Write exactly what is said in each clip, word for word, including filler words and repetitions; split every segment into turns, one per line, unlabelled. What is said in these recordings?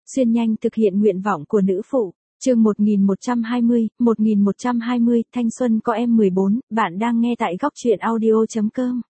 xuyên nhanh thực hiện nguyện vọng của nữ phụ. Chương một nghìn một trăm hai mươi, một nghìn một trăm hai mươi, thanh xuân có em mười bốn, bạn đang nghe tại góc truyện audio chấm com.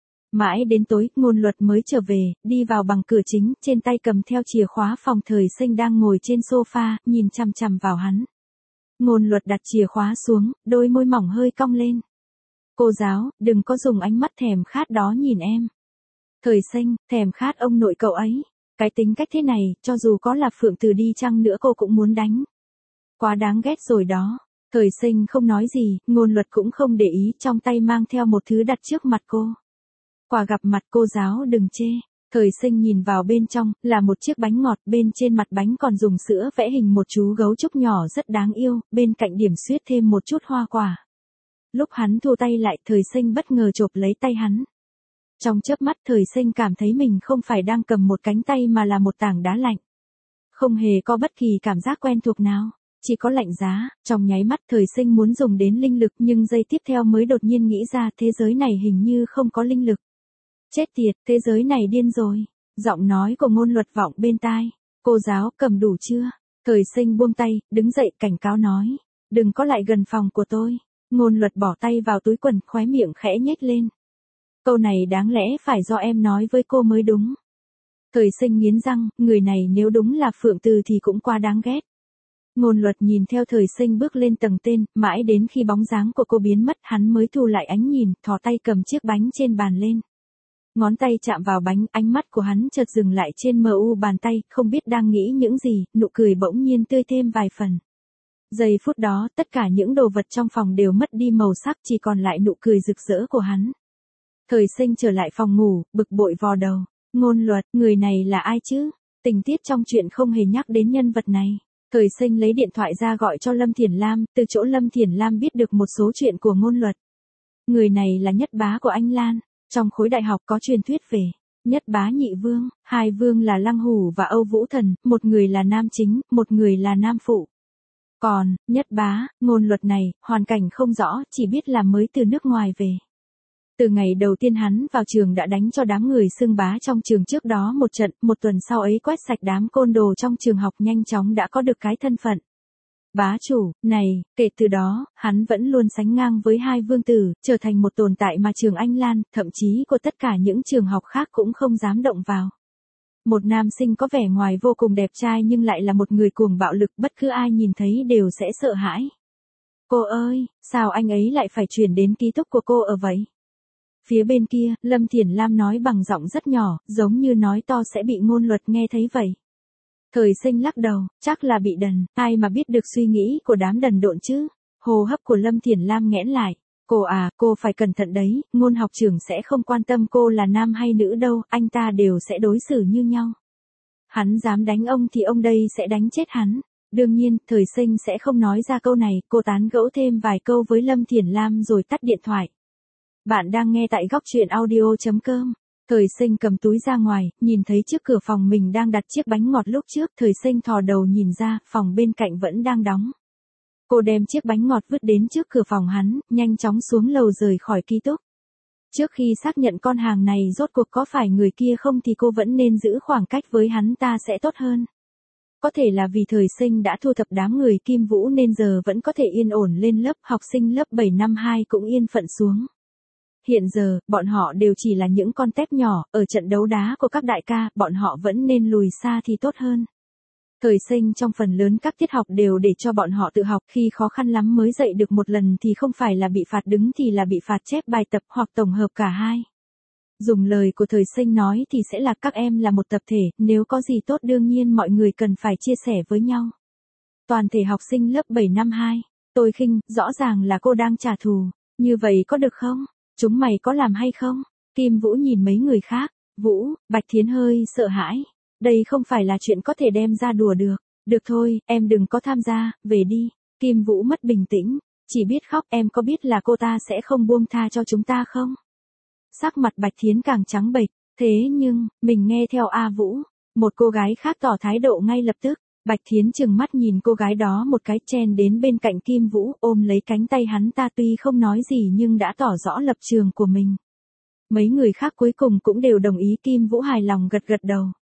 Mãi đến tối, Ngôn Luật mới trở về, đi vào bằng cửa chính, trên tay cầm theo chìa khóa phòng Thời Sinh đang ngồi trên sofa, nhìn chằm chằm vào hắn. Ngôn Luật đặt chìa khóa xuống, đôi môi mỏng hơi cong lên. Cô giáo, đừng có dùng ánh mắt thèm khát đó nhìn em. Thời Sinh, thèm khát ông nội cậu ấy. Cái tính cách thế này, cho dù có là Phượng Từ đi chăng nữa cô cũng muốn đánh. Quá đáng ghét rồi đó. Thời Sinh không nói gì, Ngôn Luật cũng không để ý, trong tay mang theo một thứ đặt trước mặt cô. Quà gặp mặt cô giáo đừng chê. Thời Sinh nhìn vào bên trong, là một chiếc bánh ngọt, bên trên mặt bánh còn dùng sữa vẽ hình một chú gấu trúc nhỏ rất đáng yêu, bên cạnh điểm xuyết thêm một chút hoa quả. Lúc hắn thu tay lại, Thời Sinh bất ngờ chộp lấy tay hắn. Trong chớp mắt Thời Sinh cảm thấy mình không phải đang cầm một cánh tay mà là một tảng đá lạnh. Không hề có bất kỳ cảm giác quen thuộc nào, chỉ có lạnh giá. Trong nháy mắt Thời Sinh muốn dùng đến linh lực, nhưng giây tiếp theo mới đột nhiên nghĩ ra thế giới này hình như không có linh lực. Chết tiệt, thế giới này điên rồi. Giọng nói của Ngôn Luật vọng bên tai. Cô giáo, cầm đủ chưa? Thời Sinh buông tay, đứng dậy cảnh cáo nói. Đừng có lại gần phòng của tôi. Ngôn Luật bỏ tay vào túi quần, khóe miệng khẽ nhếch lên. Câu này đáng lẽ phải do em nói với cô mới đúng. Thời Sinh nghiến răng, người này nếu đúng là Phượng Từ thì cũng quá đáng ghét. Ngôn Luật nhìn theo Thời Sinh bước lên tầng tên, mãi đến khi bóng dáng của cô biến mất hắn mới thu lại ánh nhìn, thò tay cầm chiếc bánh trên bàn lên. Ngón tay chạm vào bánh, ánh mắt của hắn chợt dừng lại trên mờ u bàn tay, không biết đang nghĩ những gì, nụ cười bỗng nhiên tươi thêm vài phần. Giây phút đó, tất cả những đồ vật trong phòng đều mất đi màu sắc, chỉ còn lại nụ cười rực rỡ của hắn. Thời Sinh trở lại phòng ngủ, bực bội vò đầu. Ngôn Luật, người này là ai chứ? Tình tiết trong chuyện không hề nhắc đến nhân vật này. Thời Sinh lấy điện thoại ra gọi cho Lâm Thiển Lam, từ chỗ Lâm Thiển Lam biết được một số chuyện của Ngôn Luật. Người này là nhất bá của anh Lan. Trong khối đại học có truyền thuyết về nhất bá nhị vương, hai vương là Lăng Hủ và Âu Vũ Thần, một người là nam chính, một người là nam phụ. Còn, nhất bá, Ngôn Luật này, hoàn cảnh không rõ, chỉ biết là mới từ nước ngoài về. Từ ngày đầu tiên hắn vào trường đã đánh cho đám người xưng bá trong trường trước đó một trận, một tuần sau ấy quét sạch đám côn đồ trong trường học, nhanh chóng đã có được cái thân phận bá chủ. Này, kể từ đó, hắn vẫn luôn sánh ngang với hai vương tử, trở thành một tồn tại mà trường Anh Lan, thậm chí của tất cả những trường học khác cũng không dám động vào. Một nam sinh có vẻ ngoài vô cùng đẹp trai nhưng lại là một người cuồng bạo lực, bất cứ ai nhìn thấy đều sẽ sợ hãi. Cô ơi, sao anh ấy lại phải chuyển đến ký túc của cô ở vậy? Phía bên kia, Lâm Thiển Lam nói bằng giọng rất nhỏ, giống như nói to sẽ bị Ngôn Luật nghe thấy vậy. Thời Sinh lắc đầu, chắc là bị đần, ai mà biết được suy nghĩ của đám đần độn chứ. Hô hấp của Lâm Thiển Lam nghẽn lại. Cô à, cô phải cẩn thận đấy, Ngôn học trưởng sẽ không quan tâm cô là nam hay nữ đâu, anh ta đều sẽ đối xử như nhau. Hắn dám đánh ông thì ông đây sẽ đánh chết hắn. Đương nhiên, Thời Sinh sẽ không nói ra câu này, cô tán gẫu thêm vài câu với Lâm Thiển Lam rồi tắt điện thoại. Bạn đang nghe tại góc truyện audio chấm com. Thời Sinh cầm túi ra ngoài, nhìn thấy trước cửa phòng mình đang đặt chiếc bánh ngọt lúc trước, Thời Sinh thò đầu nhìn ra, phòng bên cạnh vẫn đang đóng. Cô đem chiếc bánh ngọt vứt đến trước cửa phòng hắn, nhanh chóng xuống lầu rời khỏi ký túc. Trước khi xác nhận con hàng này rốt cuộc có phải người kia không thì cô vẫn nên giữ khoảng cách với hắn ta sẽ tốt hơn. Có thể là vì Thời Sinh đã thu thập đám người Kim Vũ nên giờ vẫn có thể yên ổn lên lớp, học sinh lớp bảy năm hai cũng yên phận xuống. Hiện giờ, bọn họ đều chỉ là những con tép nhỏ, ở trận đấu đá của các đại ca, bọn họ vẫn nên lùi xa thì tốt hơn. Thời Sinh trong phần lớn các tiết học đều để cho bọn họ tự học, khi khó khăn lắm mới dậy được một lần thì không phải là bị phạt đứng thì là bị phạt chép bài tập hoặc tổng hợp cả hai. Dùng lời của Thời Sinh nói thì sẽ là các em là một tập thể, nếu có gì tốt đương nhiên mọi người cần phải chia sẻ với nhau. Toàn thể học sinh lớp bảy năm hai, tôi khinh, rõ ràng là cô đang trả thù, như vậy có được không? Chúng mày có làm hay không? Kim Vũ nhìn mấy người khác. Vũ, Bạch Thiến hơi sợ hãi. Đây không phải là chuyện có thể đem ra đùa được. Được thôi, em đừng có tham gia, về đi. Kim Vũ mất bình tĩnh, chỉ biết khóc. Em có biết là cô ta sẽ không buông tha cho chúng ta không? Sắc mặt Bạch Thiến càng trắng bệch. Thế nhưng, mình nghe theo A Vũ. Một cô gái khác tỏ thái độ ngay lập tức. Bạch Thiến trừng mắt nhìn cô gái đó một cái, chen đến bên cạnh Kim Vũ, ôm lấy cánh tay hắn ta, tuy không nói gì nhưng đã tỏ rõ lập trường của mình. Mấy người khác cuối cùng cũng đều đồng ý, Kim Vũ hài lòng gật gật đầu.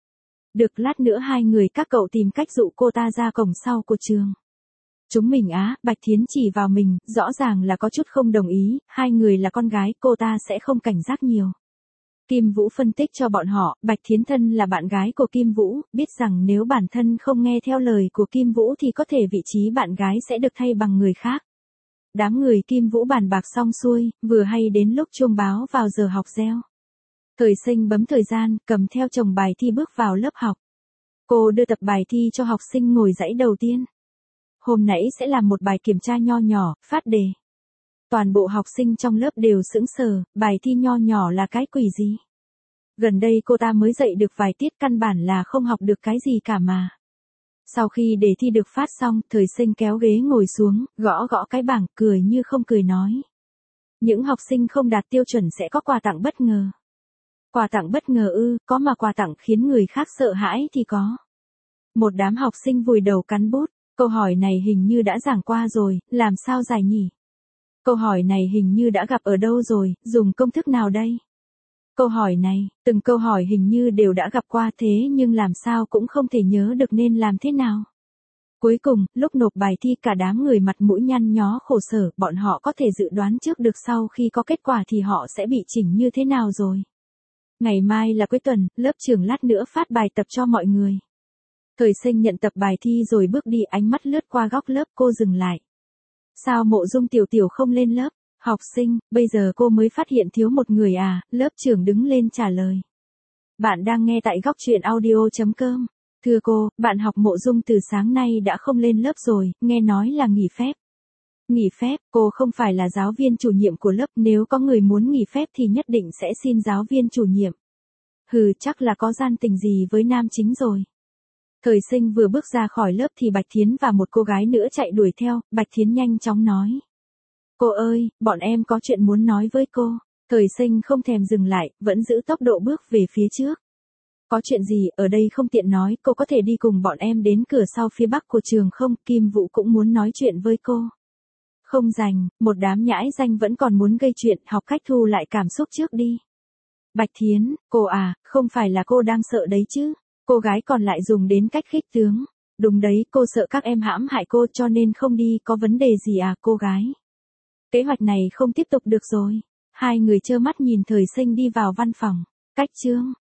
Được lát nữa hai người các cậu tìm cách dụ cô ta ra cổng sau của trường. Chúng mình á, Bạch Thiến chỉ vào mình, rõ ràng là có chút không đồng ý, hai người là con gái, cô ta sẽ không cảnh giác nhiều. Kim Vũ phân tích cho bọn họ, Bạch Thiến thân là bạn gái của Kim Vũ, biết rằng nếu bản thân không nghe theo lời của Kim Vũ thì có thể vị trí bạn gái sẽ được thay bằng người khác. Đám người Kim Vũ bàn bạc xong xuôi, vừa hay đến lúc chuông báo vào giờ học reo. Thời sinh bấm thời gian, cầm theo chồng bài thi bước vào lớp học. Cô đưa tập bài thi cho học sinh ngồi dãy đầu tiên. Hôm nãy sẽ làm một bài kiểm tra nho nhỏ, phát đề. Toàn bộ học sinh trong lớp đều sững sờ, bài thi nho nhỏ là cái quỷ gì? Gần đây cô ta mới dạy được vài tiết căn bản là không học được cái gì cả mà. Sau khi đề thi được phát xong, thời sinh kéo ghế ngồi xuống, gõ gõ cái bảng, cười như không cười nói. Những học sinh không đạt tiêu chuẩn sẽ có quà tặng bất ngờ. Quà tặng bất ngờ ư, có mà quà tặng khiến người khác sợ hãi thì có. Một đám học sinh vùi đầu cắn bút, câu hỏi này hình như đã giảng qua rồi, làm sao giải nhỉ? Câu hỏi này hình như đã gặp ở đâu rồi, dùng công thức nào đây? Câu hỏi này, từng câu hỏi hình như đều đã gặp qua thế nhưng làm sao cũng không thể nhớ được nên làm thế nào. Cuối cùng, lúc nộp bài thi cả đám người mặt mũi nhăn nhó khổ sở, bọn họ có thể dự đoán trước được sau khi có kết quả thì họ sẽ bị chỉnh như thế nào rồi. Ngày mai là cuối tuần, lớp trưởng lát nữa phát bài tập cho mọi người. Thời sinh nhận tập bài thi rồi bước đi, ánh mắt lướt qua góc lớp, cô dừng lại. Sao Mộ Dung Tiểu Tiểu không lên lớp? Học sinh, bây giờ cô mới phát hiện thiếu một người à? Lớp trưởng đứng lên trả lời. Bạn đang nghe tại góc truyện audio chấm com. Thưa cô, bạn học Mộ Dung từ sáng nay đã không lên lớp rồi, nghe nói là nghỉ phép. Nghỉ phép, cô không phải là giáo viên chủ nhiệm của lớp, nếu có người muốn nghỉ phép thì nhất định sẽ xin giáo viên chủ nhiệm. Hừ, chắc là có gian tình gì với nam chính rồi. Thời sinh vừa bước ra khỏi lớp thì Bạch Thiến và một cô gái nữa chạy đuổi theo, Bạch Thiến nhanh chóng nói. Cô ơi, bọn em có chuyện muốn nói với cô. Thời sinh không thèm dừng lại, vẫn giữ tốc độ bước về phía trước. Có chuyện gì, ở đây không tiện nói, cô có thể đi cùng bọn em đến cửa sau phía bắc của trường không, Kim Vũ cũng muốn nói chuyện với cô. Không rành, một đám nhãi danh vẫn còn muốn gây chuyện, học cách thu lại cảm xúc trước đi. Bạch Thiến, cô à, không phải là cô đang sợ đấy chứ? Cô gái còn lại dùng đến cách khích tướng. Đúng đấy, cô sợ các em hãm hại cô cho nên không đi, có vấn đề gì à cô gái? Kế hoạch này không tiếp tục được rồi. Hai người trơ mắt nhìn thời sinh đi vào văn phòng. Cách chương.